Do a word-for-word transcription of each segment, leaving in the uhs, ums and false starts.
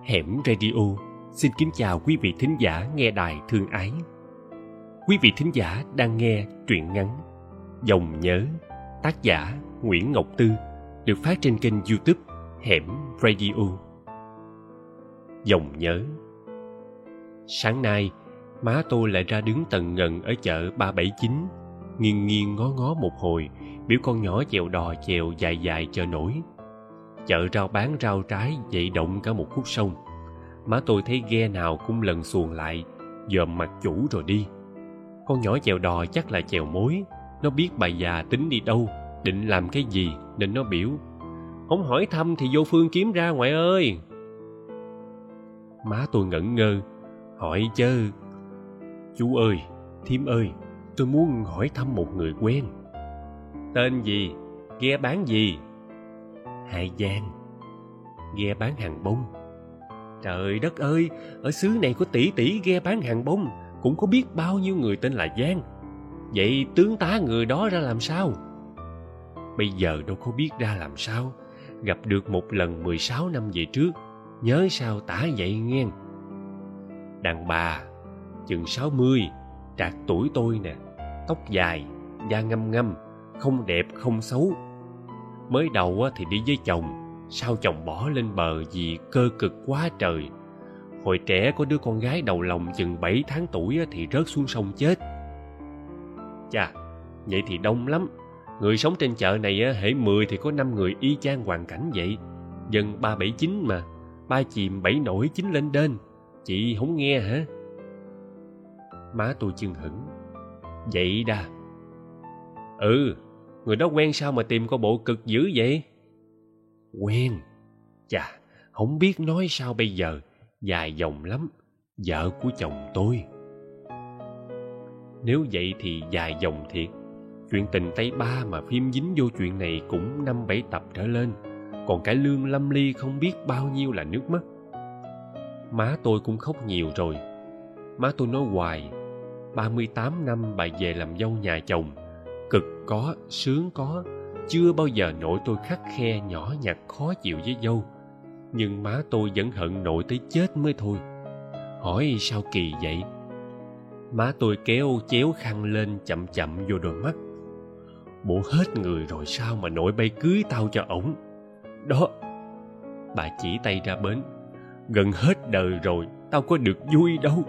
Hẻm Radio xin kính chào quý vị thính giả nghe đài thương ái. Quý vị thính giả đang nghe truyện ngắn Dòng Nhớ, tác giả Nguyễn Ngọc Tư, được phát trên kênh YouTube Hẻm Radio. Dòng Nhớ. Sáng nay, má tôi lại ra đứng tần ngần ở chợ ba bảy chín, nghiêng nghiêng ngó ngó một hồi, biểu con nhỏ chèo đò chèo dài dài chờ nổi. Chợ rau bán rau trái dậy động cả một khúc sông. Má tôi thấy ghe nào cũng lần xuồng lại, dòm mặt chủ rồi đi. Con nhỏ chèo đò chắc là chèo mối. Nó biết bà già tính đi đâu, định làm cái gì, nên nó biểu: "Không hỏi thăm thì vô phương kiếm ra ngoại ơi." Má tôi ngẩn ngơ, hỏi chớ: "Chú ơi, thím ơi, tôi muốn hỏi thăm một người quen." "Tên gì? Ghe bán gì?" "Hai Giang." "Ghe bán hàng bông." "Trời đất ơi, ở xứ này có tỷ tỷ ghe bán hàng bông, cũng có biết bao nhiêu người tên là Giang. Vậy tướng tá người đó ra làm sao?" "Bây giờ đâu có biết ra làm sao, gặp được một lần mười sáu năm về trước, nhớ sao tả vậy nghe." "Đàn bà, chừng sáu mươi, trạc tuổi tôi nè, tóc dài, da ngăm ngăm, không đẹp không xấu. Mới đầu thì đi với chồng, sau chồng bỏ lên bờ vì cơ cực quá trời. Hồi trẻ có đứa con gái đầu lòng chừng bảy tháng tuổi thì rớt xuống sông chết." "Chà, vậy thì đông lắm. Người sống trên chợ này hễ mười thì có năm người y chang hoàn cảnh vậy. Dân ba bảy chín mà, ba chìm bảy nổi chín lên đên. Chị không nghe hả?" Má tôi chưng hửng: "Vậy đà." "Ừ, người đó quen sao mà tìm coi bộ cực dữ vậy?" "Quen? Chà, không biết nói sao bây giờ, dài dòng lắm, vợ của chồng tôi." "Nếu vậy thì dài dòng thiệt. Chuyện tình Tây Ba mà phim dính vô chuyện này cũng năm bảy tập trở lên, còn cải lương lâm ly không biết bao nhiêu là nước mắt." Má tôi cũng khóc nhiều rồi. Má tôi nói hoài, ba mươi tám năm bà về làm dâu nhà chồng, cực có, sướng có, chưa bao giờ nội tôi khắt khe nhỏ nhặt khó chịu với dâu. Nhưng má tôi vẫn hận nội tới chết mới thôi. Hỏi sao kỳ vậy? Má tôi kéo chéo khăn lên chậm chậm vô đôi mắt: "Bộ hết người rồi sao mà nội bay cưới tao cho ổng? Đó," bà chỉ tay ra bến, "gần hết đời rồi, tao có được vui đâu."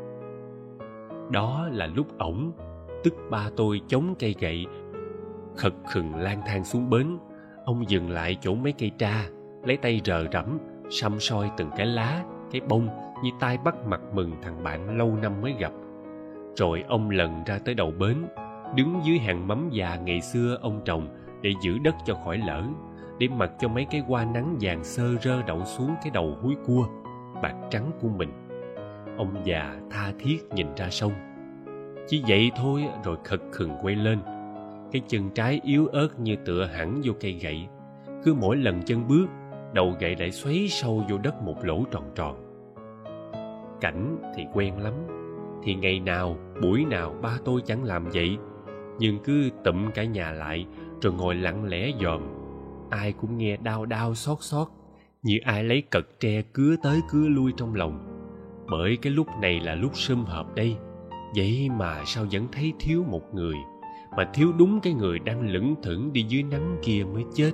Đó là lúc ổng, tức ba tôi, chống cây gậy, khật khừng lang thang xuống bến. Ông dừng lại chỗ mấy cây tra, lấy tay rờ rẫm, săm soi từng cái lá, cái bông, như tai bắt mặt mừng thằng bạn lâu năm mới gặp. Rồi ông lần ra tới đầu bến, đứng dưới hàng mắm già ngày xưa ông trồng để giữ đất cho khỏi lở, để mặc cho mấy cái hoa nắng vàng xơ rơ đậu xuống cái đầu húi cua bạc trắng của mình. Ông già tha thiết nhìn ra sông. Chỉ vậy thôi rồi khật khừng quay lên. Cái chân trái yếu ớt như tựa hẳn vô cây gậy. Cứ mỗi lần chân bước, đầu gậy lại xoáy sâu vô đất một lỗ tròn tròn. Cảnh thì quen lắm. Thì ngày nào, buổi nào ba tôi chẳng làm vậy, nhưng cứ tụm cả nhà lại rồi ngồi lặng lẽ dòm. Ai cũng nghe đau đau xót xót, như ai lấy cật tre cứa tới cứa lui trong lòng. Bởi cái lúc này là lúc sum họp đây. Vậy mà sao vẫn thấy thiếu một người, mà thiếu đúng cái người đang lững thững đi dưới nắng kia mới chết.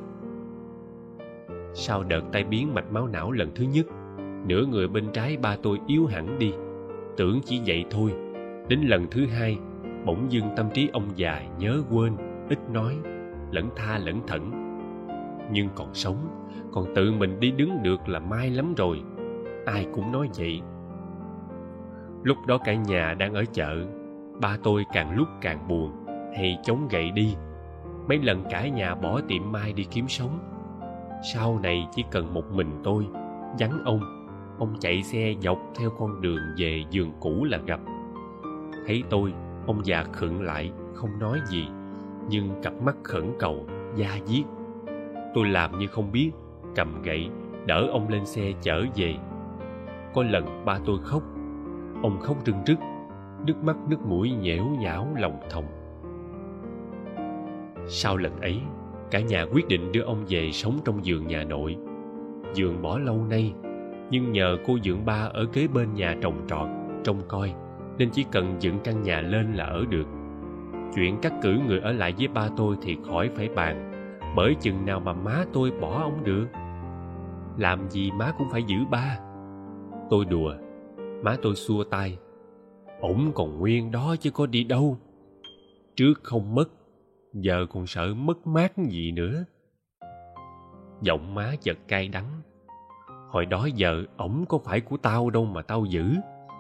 Sau đợt tai biến mạch máu não lần thứ nhất, nửa người bên trái ba tôi yếu hẳn đi. Tưởng chỉ vậy thôi. Đến lần thứ hai, bỗng dưng tâm trí ông già nhớ quên, ít nói, lẫn tha lẫn thẫn. Nhưng còn sống, còn tự mình đi đứng được là may lắm rồi. Ai cũng nói vậy. Lúc đó cả nhà đang ở chợ, ba tôi càng lúc càng buồn, hay chống gậy đi. Mấy lần cả nhà bỏ tiệm mai đi kiếm sống. Sau này chỉ cần một mình tôi, vắng ông. Ông chạy xe dọc theo con đường về giường cũ là gặp. Thấy tôi, ông già khựng lại, không nói gì, nhưng cặp mắt khẩn cầu, da diết. Tôi làm như không biết, cầm gậy, đỡ ông lên xe chở về. Có lần ba tôi khóc. Ông khóc rưng rức, nước mắt nước mũi nhễu nhão lòng thòng. Sau lần ấy, cả nhà quyết định đưa ông về sống trong vườn nhà nội. Vườn bỏ lâu nay, Nhưng nhờ cô dượng ba ở kế bên nhà trồng trọt, trông coi, nên chỉ cần dựng căn nhà lên là ở được. Chuyện cắt cử người ở lại với ba tôi thì khỏi phải bàn, bởi chừng nào mà má tôi bỏ ông được. Làm gì má cũng phải giữ ba. Tôi đùa, má tôi xua tay. Ổng còn nguyên đó chứ có đi đâu. Trước không mất, giờ còn sợ mất mát gì nữa. Giọng má chợt cay đắng. Hồi đó giờ ổng có phải của tao đâu mà tao giữ.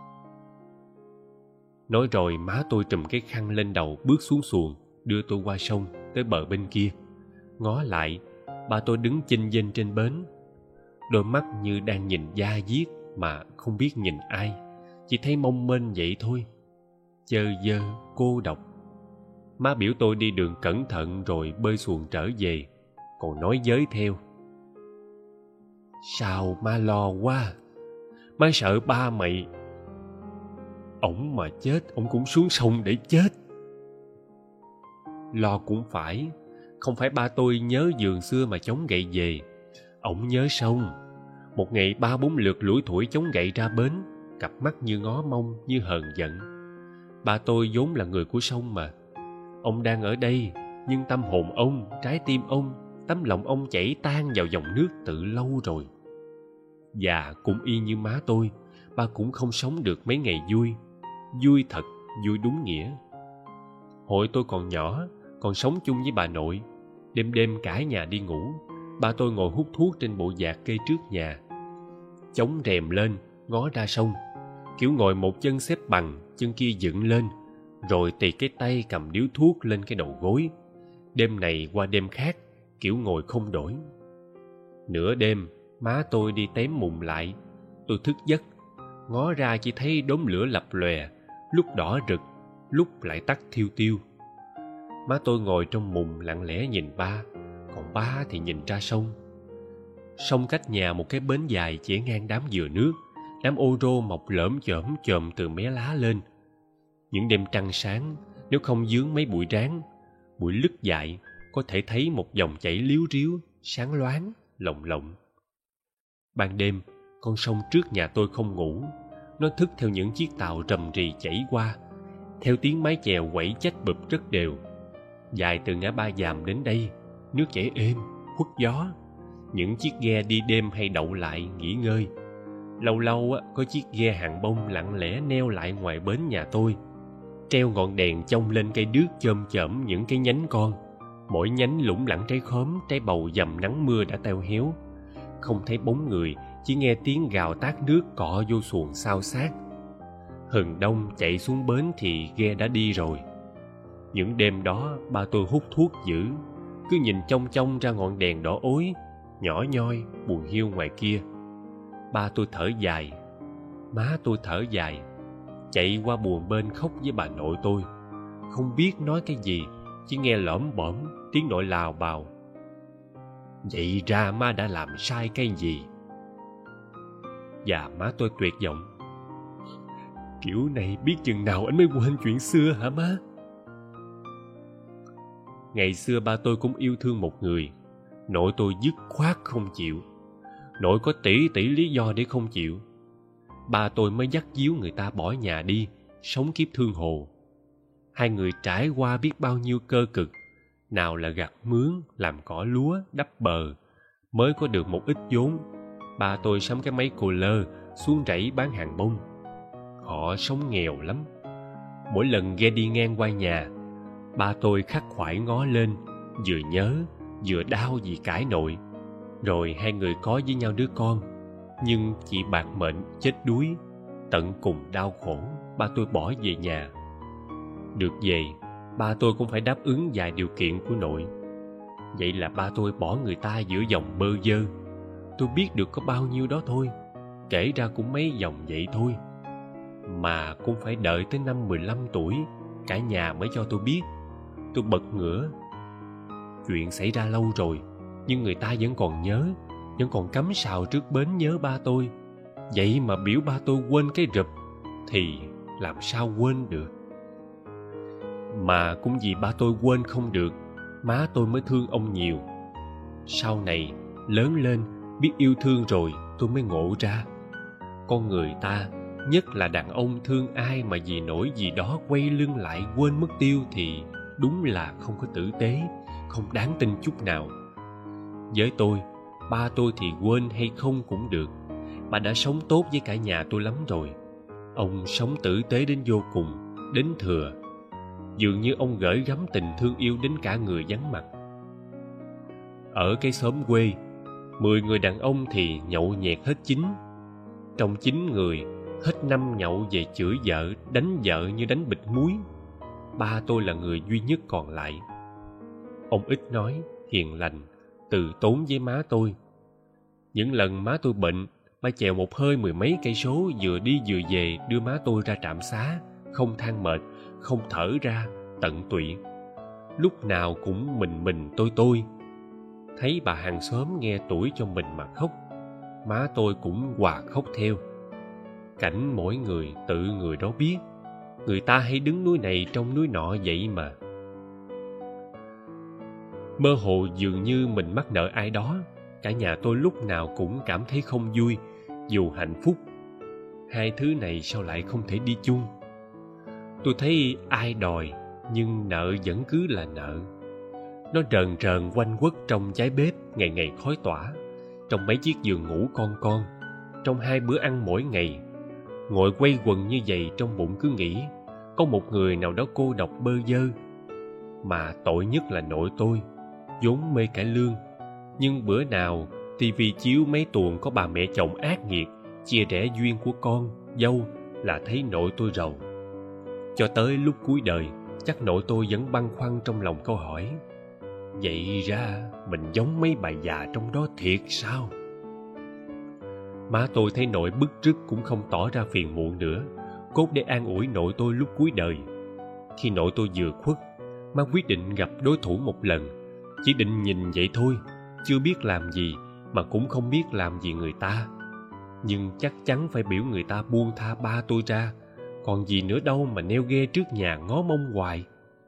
Nói rồi má tôi trùm cái khăn lên đầu, bước xuống xuồng, đưa tôi qua sông tới bờ bên kia. Ngó lại, ba tôi đứng chênh vênh trên bến, đôi mắt như đang nhìn da diết mà không biết nhìn ai, chỉ thấy mong mênh vậy thôi, chơ vơ cô độc. Má biểu tôi đi đường cẩn thận rồi bơi xuồng trở về, còn nói với theo. Sao má lo quá? Má sợ ba mày. Ổng mà chết, ổng cũng xuống sông để chết. Lo cũng phải, không phải ba tôi nhớ giường xưa mà chống gậy về. Ổng nhớ sông. Một ngày ba bốn lượt lủi thủi chống gậy ra bến, cặp mắt như ngó mông, như hờn giận. Ba tôi vốn là người của sông mà. Ông đang ở đây, nhưng tâm hồn ông, trái tim ông, tấm lòng ông chảy tan vào dòng nước từ lâu rồi. Và cũng y như má tôi, ba cũng không sống được mấy ngày vui. Vui thật, vui đúng nghĩa. Hồi tôi còn nhỏ, còn sống chung với bà nội. Đêm đêm cả nhà đi ngủ, ba tôi ngồi hút thuốc trên bộ dạt kê trước nhà, chống rèm lên, ngó ra sông. Kiểu ngồi một chân xếp bằng, chân kia dựng lên, rồi tì cái tay cầm điếu thuốc lên cái đầu gối. Đêm này qua đêm khác, kiểu ngồi không đổi. Nửa đêm, má tôi đi tém mùng lại. Tôi thức giấc, ngó ra chỉ thấy đốm lửa lập lòe, lúc đỏ rực, lúc lại tắt thiêu tiêu. Má tôi ngồi trong mùng lặng lẽ nhìn ba, còn ba thì nhìn ra sông. Sông cách nhà một cái bến dài chẻ ngang đám dừa nước, đám ô rô mọc lởm chởm chồm từ mé lá lên. Những đêm trăng sáng, nếu không vướng mấy bụi ráng, bụi lứt dại, có thể thấy một dòng chảy líu ríu, sáng loáng, lộng lộng. Ban đêm, con sông trước nhà tôi không ngủ. Nó thức theo những chiếc tàu rầm rì chảy qua, theo tiếng mái chèo quẩy chách bụp rất đều. Dài từ ngã ba Dàm đến đây, nước chảy êm, khuất gió. Những chiếc ghe đi đêm hay đậu lại nghỉ ngơi. Lâu lâu có chiếc ghe hàng bông lặng lẽ neo lại ngoài bến nhà tôi, treo ngọn đèn chông lên cây đước chôm chởm những cái nhánh con. Mỗi nhánh lủng lẳng trái khóm, trái bầu dầm nắng mưa đã teo héo. Không thấy bóng người, chỉ nghe tiếng gào tát nước cọ vô xuồng xao xát. Hừng đông chạy xuống bến thì ghe đã đi rồi. Những đêm đó ba tôi hút thuốc dữ, cứ nhìn chông chông ra ngọn đèn đỏ ối, nhỏ nhoi, buồn hiu ngoài kia. Ba tôi thở dài, má tôi thở dài, chạy qua buồng bên khóc với bà nội tôi. Không biết nói cái gì, chỉ nghe lởm bởm tiếng nội lào bào. Vậy ra má đã làm sai cái gì? Và má tôi tuyệt vọng. Kiểu này biết chừng nào anh mới quên chuyện xưa hả má? Ngày xưa ba tôi cũng yêu thương một người. Nội tôi dứt khoát không chịu. Nội có tỷ tỷ lý do để không chịu. Ba tôi mới dắt díu người ta bỏ nhà đi, sống kiếp thương hồ. Hai người trải qua biết bao nhiêu cơ cực. Nào là gặt mướn, làm cỏ lúa, đắp bờ. Mới có được một ít vốn, ba tôi sắm cái máy cô lơ, xuống rẫy bán hàng bông. Họ sống nghèo lắm. Mỗi lần ghe đi ngang qua nhà, ba tôi khắc khoải ngó lên, vừa nhớ, vừa đau vì cãi nội. Rồi hai người có với nhau đứa con, nhưng chị bạc mệnh chết đuối. Tận cùng đau khổ, ba tôi bỏ về nhà. Được về, ba tôi cũng phải đáp ứng vài điều kiện của nội. Vậy là ba tôi bỏ người ta giữa dòng bơ vơ. Tôi biết được có bao nhiêu đó thôi, kể ra cũng mấy dòng vậy thôi. Mà cũng phải đợi tới năm mười lăm tuổi, cả nhà mới cho tôi biết. Tôi bật ngửa. Chuyện xảy ra lâu rồi, nhưng người ta vẫn còn nhớ, vẫn còn cắm sào trước bến nhớ ba tôi. Vậy mà biểu ba tôi quên cái rụp, thì làm sao quên được? Mà cũng vì ba tôi quên không được, má tôi mới thương ông nhiều. Sau này, lớn lên, biết yêu thương rồi, tôi mới ngộ ra. Con người ta, nhất là đàn ông, thương ai mà vì nỗi gì đó quay lưng lại quên mất tiêu thì đúng là không có tử tế, không đáng tin chút nào. Với tôi, ba tôi thì quên hay không cũng được. Bà đã sống tốt với cả nhà tôi lắm rồi. Ông sống tử tế đến vô cùng, đến thừa. Dường như ông gửi gắm tình thương yêu đến cả người vắng mặt. Ở cái xóm quê, mười người đàn ông thì nhậu nhẹt hết chín. Trong chín người, hết năm nhậu về chửi vợ, đánh vợ như đánh bịch muối. Ba tôi là người duy nhất còn lại. Ông ít nói, hiền lành, từ tốn với má tôi. Những lần má tôi bệnh, ba chèo một hơi mười mấy cây số vừa đi vừa về đưa má tôi ra trạm xá, không than mệt, không thở ra, tận tụy. Lúc nào cũng mình mình tôi tôi. Thấy bà hàng xóm nghe tuổi cho mình mà khóc, má tôi cũng hòa khóc theo. Cảnh mỗi người tự người đó biết, người ta hay đứng núi này trong núi nọ vậy mà. Mơ hồ dường như mình mắc nợ ai đó, cả nhà tôi lúc nào cũng cảm thấy không vui, dù hạnh phúc. Hai thứ này sao lại không thể đi chung? Tôi thấy ai đòi, nhưng nợ vẫn cứ là nợ. Nó rờn rờn quanh quất trong trái bếp ngày ngày khói tỏa, trong mấy chiếc giường ngủ con con, trong hai bữa ăn mỗi ngày. Ngồi quay quần như vậy trong bụng cứ nghĩ có một người nào đó cô độc bơ vơ. Mà tội nhất là nội tôi, vốn mê cải lương, nhưng bữa nào tivi chiếu mấy tuồng có bà mẹ chồng ác nghiệt chia rẽ duyên của con dâu là thấy nội tôi rầu. Cho tới lúc cuối đời, chắc nội tôi vẫn băn khoăn trong lòng câu hỏi: vậy ra mình giống mấy bà già trong đó thiệt sao? Má tôi thấy nội bức rứt cũng không tỏ ra phiền muộn nữa, cốt để an ủi nội tôi lúc cuối đời. Khi nội tôi vừa khuất, má quyết định gặp đối thủ một lần, chỉ định nhìn vậy thôi, chưa biết làm gì mà cũng không biết làm gì người ta. Nhưng chắc chắn phải biểu người ta buông tha ba tôi ra, còn gì nữa đâu mà neo ghe trước nhà ngó mông hoài.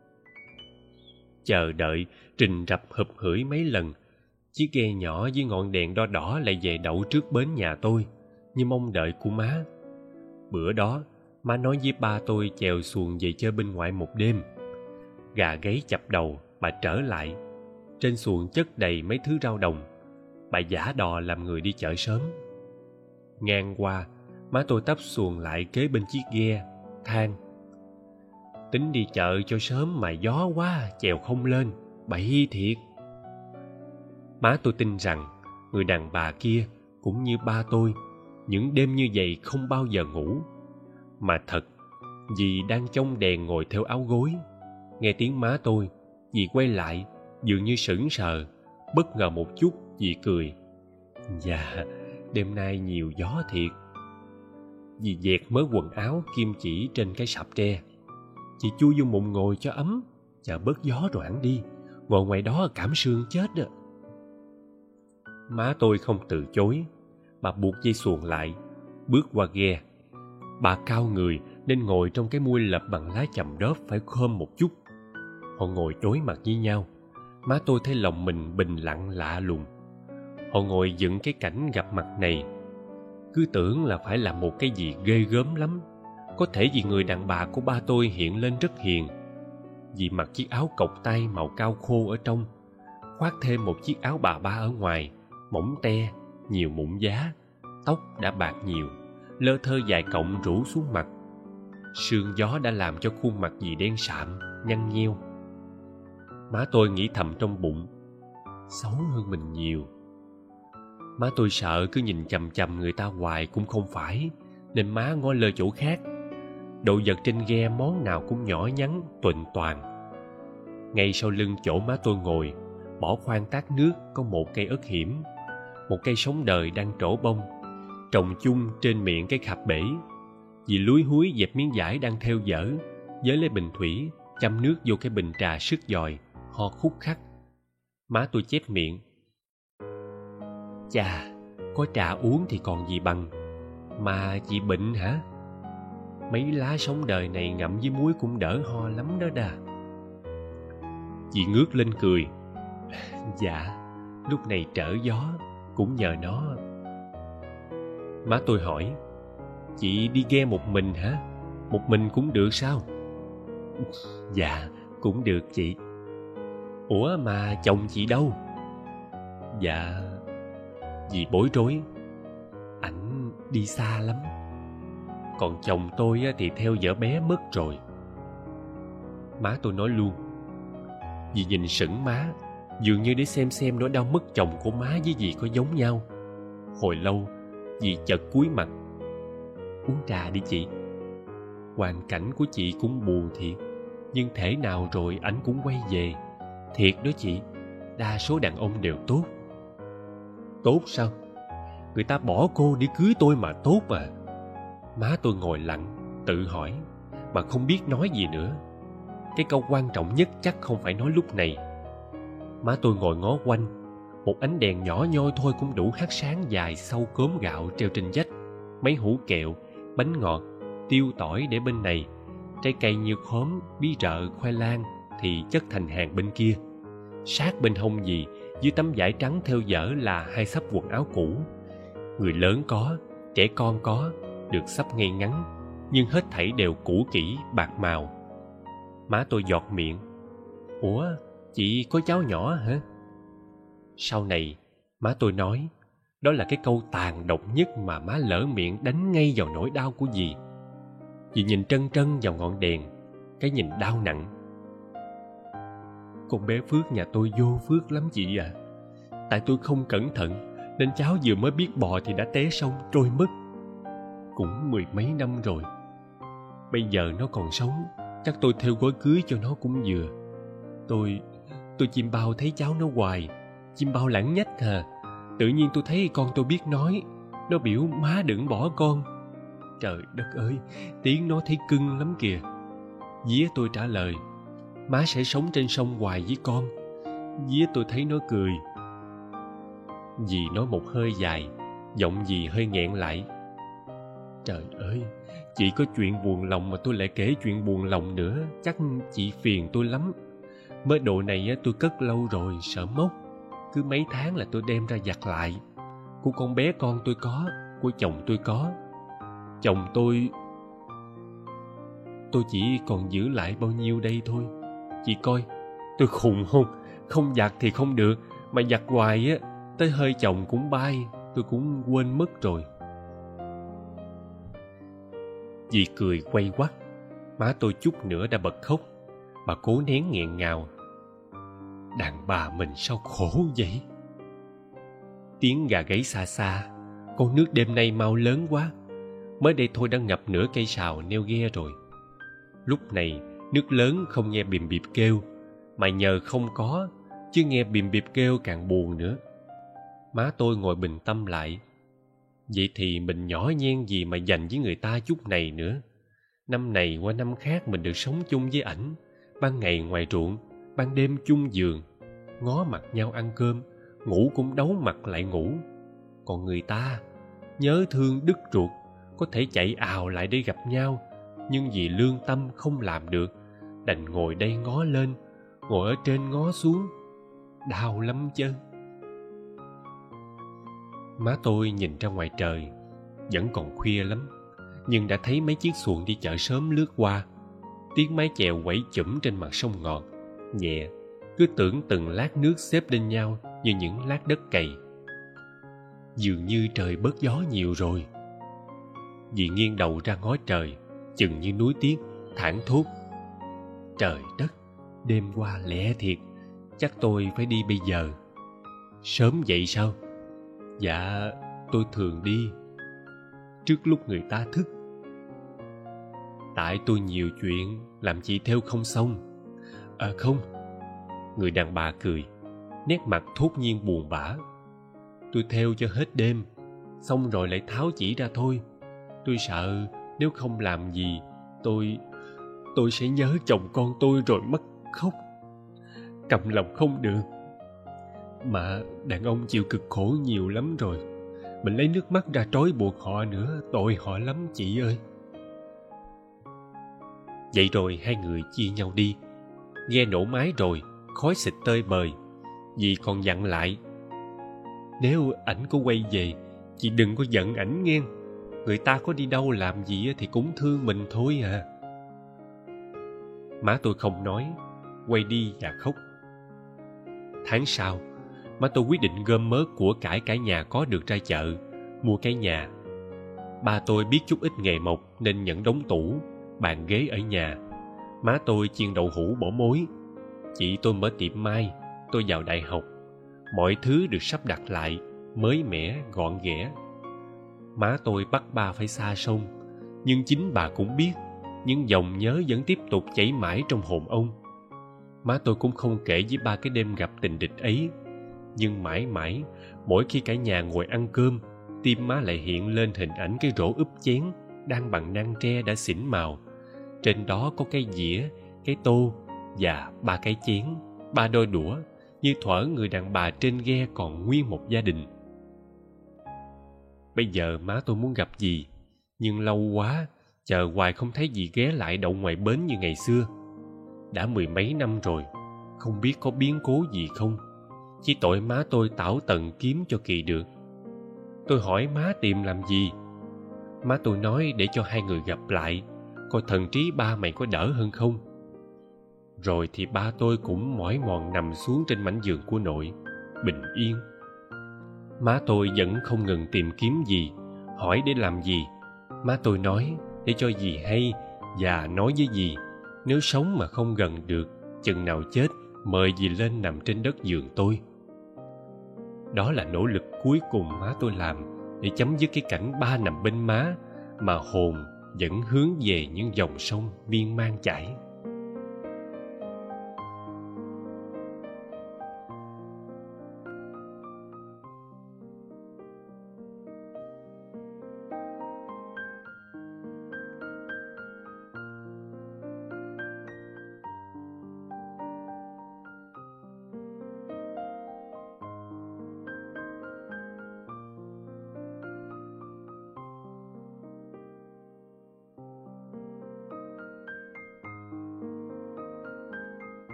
Chờ đợi, trình rập hụp hửi mấy lần, chiếc ghe nhỏ với ngọn đèn đo đỏ lại về đậu trước bến nhà tôi, như mong đợi của má. Bữa đó, má nói với ba tôi chèo xuồng về chơi bên ngoại một đêm. Gà gáy chập đầu, bà trở lại. Trên xuồng chất đầy mấy thứ rau đồng. Bà giả đò làm người đi chợ sớm. Ngang qua, má tôi tấp xuồng lại kế bên chiếc ghe, than: tính đi chợ cho sớm mà gió quá, chèo không lên, bậy thiệt. Má tôi tin rằng người đàn bà kia cũng như ba tôi, những đêm như vậy không bao giờ ngủ. Mà thật, dì đang trong đèn ngồi theo áo gối, nghe tiếng má tôi, dì quay lại, dường như sững sờ. Bất ngờ một chút, dì cười: dạ, đêm nay nhiều gió thiệt. Dì dẹt mớ quần áo kim chỉ trên cái sạp tre: chị chui vô mùng ngồi cho ấm, chờ bớt gió rồi hẳn đi, ngồi ngoài đó cảm sương chết đó. Má tôi không từ chối. Bà buộc dây xuồng lại, bước qua ghe. Bà cao người nên ngồi trong cái mui lợp bằng lá chầm đớp phải khom một chút. Họ ngồi đối mặt với nhau. Má tôi thấy lòng mình bình lặng lạ lùng. Họ ngồi dựng cái cảnh gặp mặt này, cứ tưởng là phải làm một cái gì ghê gớm lắm. Có thể vì người đàn bà của ba tôi hiện lên rất hiền. Dì mặc chiếc áo cộc tay màu cao khô ở trong, khoác thêm một chiếc áo bà ba ở ngoài, mỏng te, nhiều mụn giá, tóc đã bạc nhiều, lơ thơ dài cọng rủ xuống mặt. Sương gió đã làm cho khuôn mặt dì đen sạm, nhăn nheo. Má tôi nghĩ thầm trong bụng: xấu hơn mình nhiều. Má tôi sợ cứ nhìn chằm chằm người ta hoài cũng không phải, nên má ngó lơ chỗ khác. Đồ vật trên ghe món nào cũng nhỏ nhắn, tuần toàn. Ngay sau lưng chỗ má tôi ngồi, bỏ khoang tát nước có một cây ớt hiểm, một cây sống đời đang trổ bông, trồng chung trên miệng cái khạp bể. Dì lúi húi dẹp miếng vải đang theo dở, với lấy bình thủy, chăm nước vô cái bình trà sức dòi, ho khúc khắc. Má tôi chép miệng: chà, có trà uống thì còn gì bằng. Mà chị bệnh hả? Mấy lá sống đời này ngậm với muối cũng đỡ ho lắm đó đà. Chị ngước lên cười: dạ, lúc này trở gió, cũng nhờ nó. Má tôi hỏi: Chị đi ghe một mình hả? Một mình cũng được sao? Dạ, cũng được chị. Ủa mà chồng chị đâu? Dạ, dì bối rối. Ảnh đi xa lắm. Còn chồng tôi thì theo vợ bé mất rồi. Má tôi nói luôn. Dì nhìn sững má, dường như để xem xem nỗi đau mất chồng của má với dì có giống nhau. Hồi lâu, dì chợt cúi mặt. Uống trà đi chị. Hoàn cảnh của chị cũng buồn thiệt, nhưng thể nào rồi ảnh cũng quay về. Thiệt đó chị, đa số đàn ông đều tốt. Tốt sao? Người ta bỏ cô để cưới tôi mà tốt à? Má tôi ngồi lặng, tự hỏi, mà không biết nói gì nữa. Cái câu quan trọng nhất chắc không phải nói lúc này. Má tôi ngồi ngó quanh. Một ánh đèn nhỏ nhoi thôi cũng đủ hắt sáng dài sau cốm gạo treo trên vách. Mấy hũ kẹo, bánh ngọt, tiêu tỏi để bên này. Trái cây như khóm, bí rợ, khoai lang thì chất thành hàng bên kia. Sát bên hông dì, dưới tấm vải trắng theo dở là hai xấp quần áo cũ. Người lớn có, trẻ con có, được xấp ngay ngắn, nhưng hết thảy đều cũ kỹ, bạc màu. Má tôi giọt miệng. Ủa, chị có cháu nhỏ hả? Sau này, má tôi nói, đó là cái câu tàn độc nhất mà má lỡ miệng đánh ngay vào nỗi đau của dì. Dì nhìn trân trân vào ngọn đèn, cái nhìn đau nặng. Con bé Phước nhà tôi vô phước lắm chị à. Tại tôi không cẩn thận, nên cháu vừa mới biết bò thì đã té sông trôi mất. Cũng mười mấy năm rồi. Bây giờ nó còn sống, chắc tôi theo gói cưới cho nó cũng vừa. Tôi, tôi chim bao thấy cháu nó hoài. Chim bao lãng nhách à. Tự nhiên tôi thấy con tôi biết nói. Nó biểu má đừng bỏ con. Trời đất ơi, tiếng nó thấy cưng lắm kìa. Vía tôi trả lời, má sẽ sống trên sông hoài với con. Vía tôi thấy nó cười. Dì nói một hơi dài, giọng dì hơi nghẹn lại. Trời ơi, chị có chuyện buồn lòng mà tôi lại kể chuyện buồn lòng nữa, chắc chị phiền tôi lắm. Mớ đồ này tôi cất lâu rồi, sợ mốc. Cứ mấy tháng là tôi đem ra giặt lại. Của con bé con tôi có, của chồng tôi có. Chồng tôi... Tôi chỉ còn giữ lại bao nhiêu đây thôi. Chị coi, tôi khùng không? Không giặt thì không được, mà giặt hoài á, tới hơi chồng cũng bay, tôi cũng quên mất rồi. Dì cười quay quắt. Má tôi chút nữa đã bật khóc. Bà cố nén nghẹn ngào. Đàn bà mình sao khổ vậy? Tiếng gà gáy xa xa. Con nước đêm nay mau lớn quá. Mới đây thôi đã ngập nửa cây sào neo ghe rồi. Lúc này nước lớn không nghe bìm bịp kêu, mà nhờ không có, chứ nghe bìm bịp kêu càng buồn nữa. Má tôi ngồi bình tâm lại. Vậy thì mình nhỏ nhen gì mà dành với người ta chút này nữa. Năm này qua năm khác mình được sống chung với ảnh. Ban ngày ngoài ruộng, ban đêm chung giường. Ngó mặt nhau ăn cơm, ngủ cũng đấu mặt lại ngủ. Còn người ta, nhớ thương đứt ruột, có thể chạy ào lại để gặp nhau, nhưng vì lương tâm không làm được, đành ngồi đây ngó lên, ngồi ở trên ngó xuống. Đau lắm chứ. Má tôi nhìn ra ngoài trời. Vẫn còn khuya lắm, nhưng đã thấy mấy chiếc xuồng đi chợ sớm lướt qua. Tiếng mái chèo quẩy chủm trên mặt sông ngọt, nhẹ, cứ tưởng từng lát nước xếp lên nhau như những lát đất cày. Dường như trời bớt gió nhiều rồi. Dì nghiêng đầu ra ngó trời, chừng như núi tiếc, thảng thốt. Trời đất, đêm qua lẹ thiệt, chắc tôi phải đi bây giờ. Sớm vậy sao? Dạ, tôi thường đi trước lúc người ta thức. Tại tôi nhiều chuyện, làm chị theo không xong. À không. Người đàn bà cười, nét mặt thốt nhiên buồn bã. Tôi theo cho hết đêm, xong rồi lại tháo chỉ ra thôi. Tôi sợ nếu không làm gì, tôi... tôi sẽ nhớ chồng con tôi rồi mất khóc. Cầm lòng không được. Mà đàn ông chịu cực khổ nhiều lắm rồi. Mình lấy nước mắt ra trói buộc họ nữa, tội họ lắm chị ơi. Vậy rồi hai người chia nhau đi. Ghe nổ mái rồi, khói xịt tơi bời. Dì còn dặn lại, nếu ảnh có quay về, chị đừng có giận ảnh nghe. Người ta có đi đâu làm gì thì cũng thương mình thôi à. Má tôi không nói, quay đi và khóc. Tháng sau, má tôi quyết định gom mớ của cải cả nhà có được ra chợ, mua cái nhà. Ba tôi biết chút ít nghề mộc nên nhận đống tủ, bàn ghế ở nhà. Má tôi chiên đậu hũ bỏ mối. Chị tôi mở tiệm may, tôi vào đại học. Mọi thứ được sắp đặt lại, mới mẻ, gọn ghẽ. Má tôi bắt ba phải xa sông, nhưng chính bà cũng biết, những dòng nhớ vẫn tiếp tục chảy mãi trong hồn ông. Má tôi cũng không kể với ba cái đêm gặp tình địch ấy, nhưng mãi mãi, mỗi khi cả nhà ngồi ăn cơm, tim má lại hiện lên hình ảnh cái rổ úp chén đang bằng nang tre đã xỉn màu. Trên đó có cái dĩa, cái tô và ba cái chén, ba đôi đũa, như thuở người đàn bà trên ghe còn nguyên một gia đình. Bây giờ má tôi muốn gặp dì, nhưng lâu quá, chờ hoài không thấy dì ghé lại đậu ngoài bến như ngày xưa. Đã mười mấy năm rồi, không biết có biến cố gì không. Chỉ tội má tôi tảo tần kiếm cho kỳ được. Tôi hỏi má tìm làm gì. Má tôi nói để cho hai người gặp lại, coi thần trí ba mày có đỡ hơn không. Rồi thì ba tôi cũng mỏi mòn nằm xuống trên mảnh giường của nội, bình yên. Má tôi vẫn không ngừng tìm kiếm dì, hỏi để làm gì. Má tôi nói để cho dì hay và nói với dì, nếu sống mà không gần được, chừng nào chết mời dì lên nằm trên đất giường tôi. Đó là nỗ lực cuối cùng má tôi làm để chấm dứt cái cảnh ba nằm bên má, mà hồn vẫn hướng về những dòng sông miên man chảy.